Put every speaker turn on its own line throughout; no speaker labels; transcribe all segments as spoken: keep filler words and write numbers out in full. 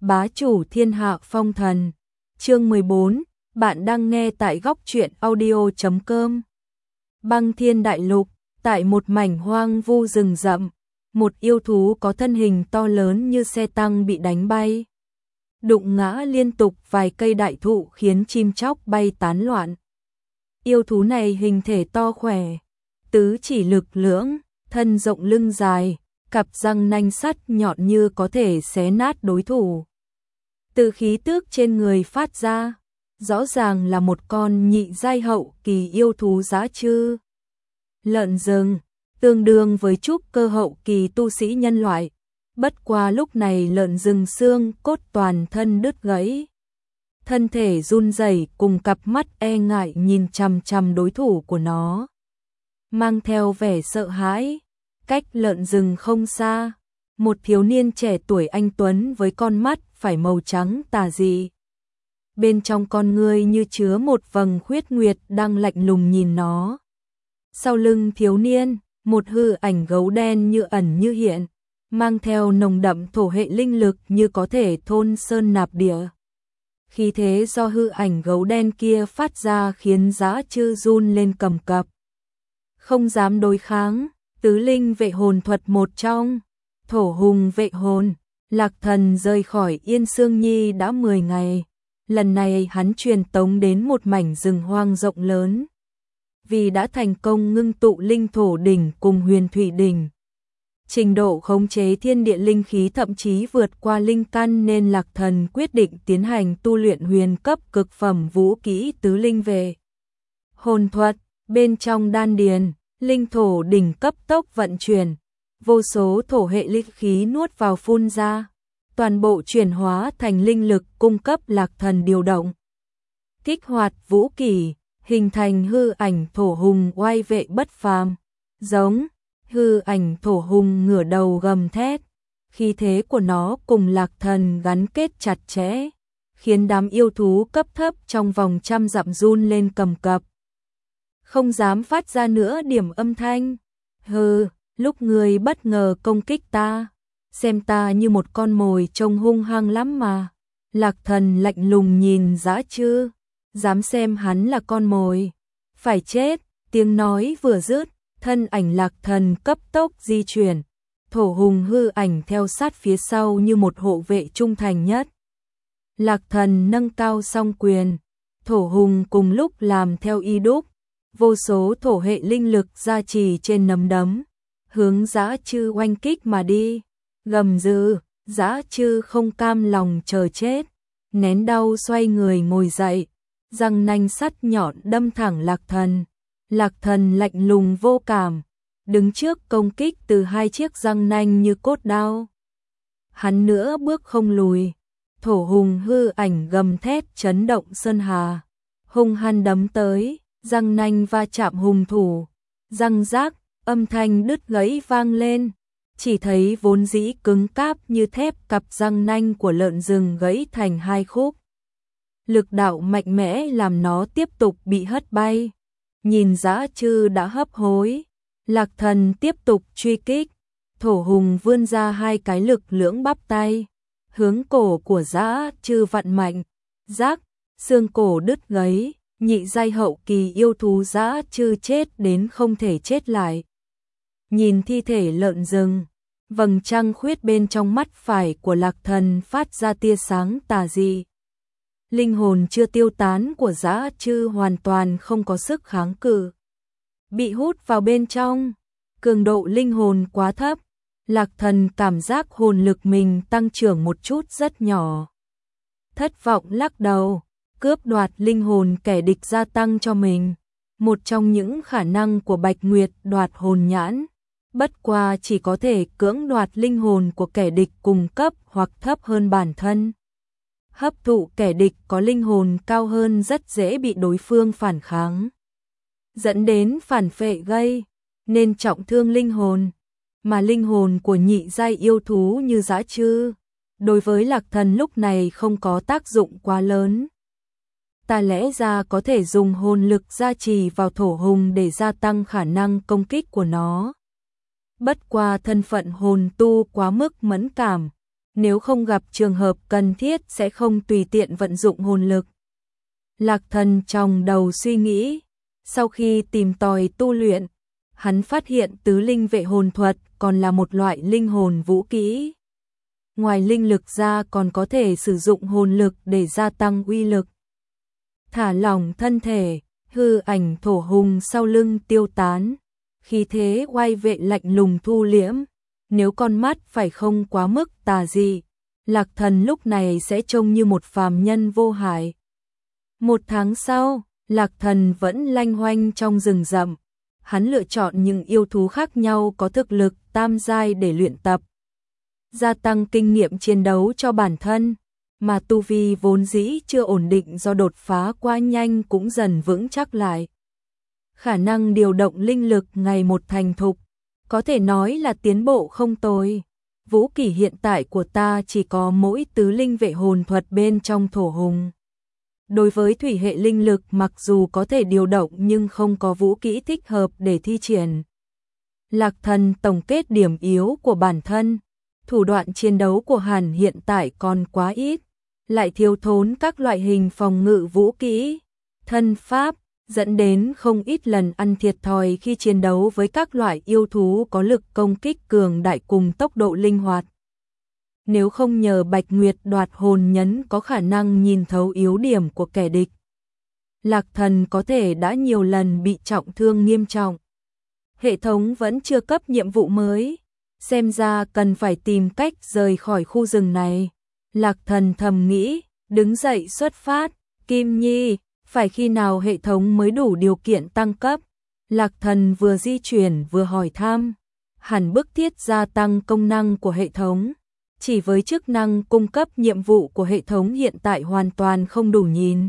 Bá chủ thiên hạ phong thần. Chương mười bốn, bạn đang nghe tại góc truyện audio chấm com. Băng Thiên Đại Lục, tại một mảnh hoang vu rừng rậm, một yêu thú có thân hình to lớn như xe tăng bị đánh bay. Đụng ngã liên tục vài cây đại thụ khiến chim chóc bay tán loạn. Yêu thú này hình thể to khỏe, tứ chỉ lực lưỡng, thân rộng lưng dài, cặp răng nanh sắt nhọn như có thể xé nát đối thủ. Từ khí tước trên người phát ra, rõ ràng là một con nhị giai hậu kỳ yêu thú dã chư. Lợn rừng, tương đương với trúc cơ hậu kỳ tu sĩ nhân loại. Bất qua lúc này lợn rừng xương cốt toàn thân đứt gãy. Thân thể run rẩy cùng cặp mắt e ngại nhìn chằm chằm đối thủ của nó. Mang theo vẻ sợ hãi, cách lợn rừng không xa, một thiếu niên trẻ tuổi anh tuấn với con mắt phải màu trắng tà dị. Bên trong con ngươi như chứa một vầng khuyết nguyệt đang lạnh lùng nhìn nó. Sau lưng thiếu niên, một hư ảnh gấu đen như ẩn như hiện, mang theo nồng đậm thổ hệ linh lực như có thể thôn sơn nạp địa. Khí thế do hư ảnh gấu đen kia phát ra khiến dã chư run lên cầm cập. Không dám đối kháng, tứ linh vệ hồn thuật một trong, thổ hùng vệ hồn. Lạc Thần rời khỏi Yên Sương Nhi đã mười ngày, lần này hắn truyền tống đến một mảnh rừng hoang rộng lớn. Vì đã thành công ngưng tụ linh thổ đỉnh cùng huyền thủy đỉnh, trình độ khống chế thiên địa linh khí thậm chí vượt qua linh căn nên Lạc Thần quyết định tiến hành tu luyện huyền cấp cực phẩm vũ kỹ tứ linh vệ hồn thuật. Bên trong đan điền, linh thổ đỉnh cấp tốc vận chuyển, vô số thổ hệ linh khí nuốt vào phun ra, toàn bộ chuyển hóa thành linh lực cung cấp Lạc Thần điều động. Kích hoạt vũ kỹ, hình thành hư ảnh thổ hùng oai vệ bất phàm, giống hư ảnh thổ hùng ngửa đầu gầm thét, khí thế của nó cùng Lạc Thần gắn kết chặt chẽ, khiến đám yêu thú cấp thấp trong vòng trăm dặm run lên cầm cập, không dám phát ra nữa điểm âm thanh. Hừ, lúc người bất ngờ công kích ta, xem ta như một con mồi trông hung hăng lắm mà. Lạc Thần lạnh lùng nhìn dã chư, dám xem hắn là con mồi, phải chết. Tiếng nói vừa dứt, thân ảnh Lạc Thần cấp tốc di chuyển, thổ hùng hư ảnh theo sát phía sau như một hộ vệ trung thành nhất. Lạc Thần nâng cao song quyền, thổ hùng cùng lúc làm theo y đúc, vô số thổ hệ linh lực gia trì trên nắm đấm, hướng dã chư oanh kích mà đi. Gầm dữ, dã chư không cam lòng chờ chết, nén đau xoay người ngồi dậy, răng nanh sắt nhọn đâm thẳng Lạc Thần. Lạc Thần lạnh lùng vô cảm, đứng trước công kích từ hai chiếc răng nanh như cốt đao. Hắn nữa bước không lùi, thổ hùng hư ảnh gầm thét chấn động sơn hà, hung hăng đấm tới, răng nanh va chạm hùng thủ, răng rác, âm thanh đứt gãy vang lên. Chỉ thấy vốn dĩ cứng cáp như thép cặp răng nanh của lợn rừng gãy thành hai khúc. Lực đạo mạnh mẽ làm nó tiếp tục bị hất bay. Nhìn dã chư đã hấp hối, Lạc Thần tiếp tục truy kích. Thổ hùng vươn ra hai cái lực lưỡng bắp tay, hướng cổ của dã chư vặn mạnh, rác, xương cổ đứt gãy. Nhị giai hậu kỳ yêu thú dã chư chết đến không thể chết lại. Nhìn thi thể lợn rừng, vầng trăng khuyết bên trong mắt phải của Lạc Thần phát ra tia sáng tà dị. Linh hồn chưa tiêu tán của dã chư hoàn toàn không có sức kháng cự, bị hút vào bên trong. Cường độ linh hồn quá thấp, Lạc Thần cảm giác hồn lực mình tăng trưởng một chút rất nhỏ. Thất vọng lắc đầu, cướp đoạt linh hồn kẻ địch gia tăng cho mình, một trong những khả năng của Bạch Nguyệt đoạt hồn nhãn. Bất qua chỉ có thể cưỡng đoạt linh hồn của kẻ địch cùng cấp hoặc thấp hơn bản thân. Hấp thụ kẻ địch có linh hồn cao hơn rất dễ bị đối phương phản kháng, dẫn đến phản phệ gây nên trọng thương linh hồn. Mà linh hồn của nhị giai yêu thú như dã chư, đối với Lạc Thần lúc này không có tác dụng quá lớn. Ta lẽ ra có thể dùng hồn lực gia trì vào thổ hùng để gia tăng khả năng công kích của nó. Bất qua thân phận hồn tu quá mức mẫn cảm, nếu không gặp trường hợp cần thiết sẽ không tùy tiện vận dụng hồn lực. Lạc Thần trong đầu suy nghĩ, sau khi tìm tòi tu luyện, hắn phát hiện tứ linh vệ hồn thuật còn là một loại linh hồn vũ kỹ. Ngoài linh lực ra còn có thể sử dụng hồn lực để gia tăng uy lực. Thả lỏng thân thể, hư ảnh thổ hùng sau lưng tiêu tán, khí thế oai vệ lạnh lùng thu liễm, nếu con mắt phải không quá mức tà dị, Lạc Thần lúc này sẽ trông như một phàm nhân vô hại. Một tháng sau, Lạc Thần vẫn lanh hoanh trong rừng rậm, hắn lựa chọn những yêu thú khác nhau có thực lực tam giai để luyện tập, gia tăng kinh nghiệm chiến đấu cho bản thân, mà tu vi vốn dĩ chưa ổn định do đột phá quá nhanh cũng dần vững chắc lại. Khả năng điều động linh lực ngày một thành thục, có thể nói là tiến bộ không tồi. Vũ kỹ hiện tại của ta chỉ có mỗi tứ linh vệ hồn thuật bên trong thổ hùng. Đối với thủy hệ linh lực mặc dù có thể điều động nhưng không có vũ kỹ thích hợp để thi triển. Lạc Thần tổng kết điểm yếu của bản thân, thủ đoạn chiến đấu của hắn hiện tại còn quá ít, lại thiếu thốn các loại hình phòng ngự vũ kỹ, thân pháp, dẫn đến không ít lần ăn thiệt thòi khi chiến đấu với các loại yêu thú có lực công kích cường đại cùng tốc độ linh hoạt. Nếu không nhờ Bạch Nguyệt đoạt hồn nhấn có khả năng nhìn thấu yếu điểm của kẻ địch, Lạc Thần có thể đã nhiều lần bị trọng thương nghiêm trọng. Hệ thống vẫn chưa cấp nhiệm vụ mới, xem ra cần phải tìm cách rời khỏi khu rừng này. Lạc Thần thầm nghĩ, đứng dậy xuất phát. Kim Nhi, phải khi nào hệ thống mới đủ điều kiện tăng cấp? Lạc Thần vừa di chuyển vừa hỏi thăm, hẳn bức thiết gia tăng công năng của hệ thống. Chỉ với chức năng cung cấp nhiệm vụ của hệ thống hiện tại hoàn toàn không đủ nhìn.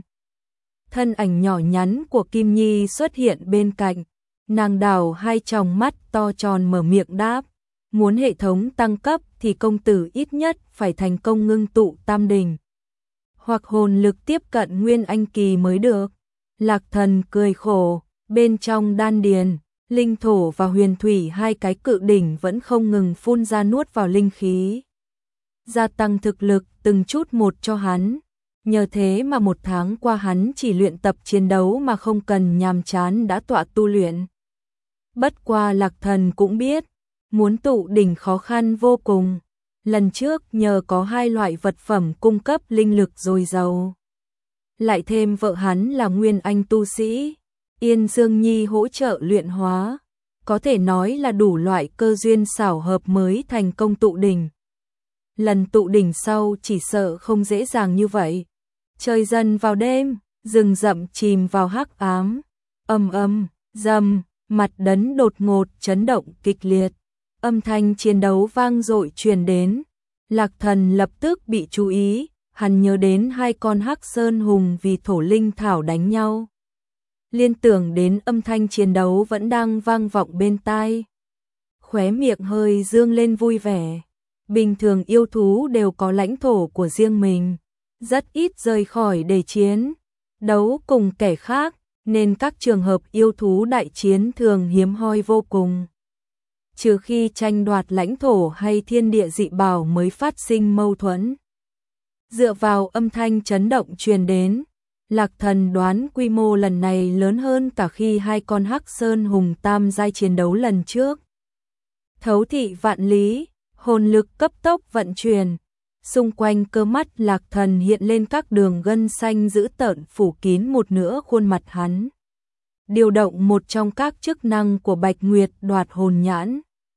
Thân ảnh nhỏ nhắn của Kim Nhi xuất hiện bên cạnh, nàng đảo hai tròng mắt to tròn mở miệng đáp, muốn hệ thống tăng cấp thì công tử ít nhất phải thành công ngưng tụ tam đỉnh, hoặc hồn lực tiếp cận nguyên anh kỳ mới được. Lạc Thần cười khổ, bên trong đan điền, linh thổ và huyền thủy hai cái cự đỉnh vẫn không ngừng phun ra nuốt vào linh khí, gia tăng thực lực từng chút một cho hắn. Nhờ thế mà một tháng qua hắn chỉ luyện tập chiến đấu mà không cần nhàm chán đã tọa tu luyện. Bất qua Lạc Thần cũng biết, muốn tụ đỉnh khó khăn vô cùng. Lần trước nhờ có hai loại vật phẩm cung cấp linh lực dồi dào, lại thêm vợ hắn là nguyên anh tu sĩ, Yên Dương Nhi hỗ trợ luyện hóa, có thể nói là đủ loại cơ duyên xảo hợp mới thành công tụ đỉnh. Lần tụ đỉnh sau chỉ sợ không dễ dàng như vậy. Trời dần vào đêm, rừng rậm chìm vào hắc ám, ầm ầm, rầm, mặt đất đột ngột chấn động kịch liệt, âm thanh chiến đấu vang dội truyền đến. Lạc Thần lập tức bị chú ý, hắn nhớ đến hai con hắc sơn hùng vì thổ linh thảo đánh nhau, liên tưởng đến âm thanh chiến đấu vẫn đang vang vọng bên tai, khóe miệng hơi dương lên vui vẻ. Bình thường yêu thú đều có lãnh thổ của riêng mình, rất ít rời khỏi để chiến đấu cùng kẻ khác, nên các trường hợp yêu thú đại chiến thường hiếm hoi vô cùng. Trừ khi tranh đoạt lãnh thổ hay thiên địa dị bảo mới phát sinh mâu thuẫn. Dựa vào âm thanh chấn động truyền đến, Lạc Thần đoán quy mô lần này lớn hơn cả khi hai con hắc sơn hùng tam giai chiến đấu lần trước. Thấu thị vạn lý, hồn lực cấp tốc vận chuyển, xung quanh cơ mắt Lạc Thần hiện lên các đường gân xanh dữ tợn phủ kín một nửa khuôn mặt hắn. Điều động một trong các chức năng của Bạch Nguyệt đoạt hồn nhãn.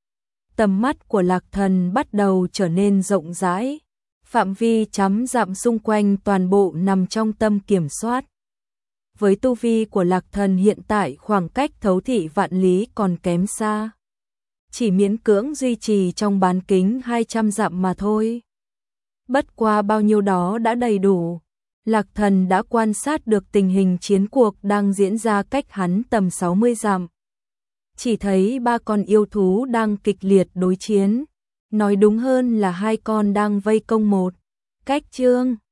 Tầm mắt của Lạc Thần bắt đầu trở nên rộng rãi, phạm vi trăm dặm xung quanh toàn bộ nằm trong tầm kiểm soát. Với tu vi của Lạc Thần hiện tại khoảng cách thấu thị vạn lý còn kém xa, chỉ miễn cưỡng duy trì trong bán kính hai trăm dặm mà thôi. Bất qua bao nhiêu đó đã đầy đủ. Lạc Thần đã quan sát được tình hình chiến cuộc đang diễn ra cách hắn tầm sáu mươi dặm. Chỉ thấy ba con yêu thú đang kịch liệt đối chiến, nói đúng hơn là hai con đang vây công một. Cách chương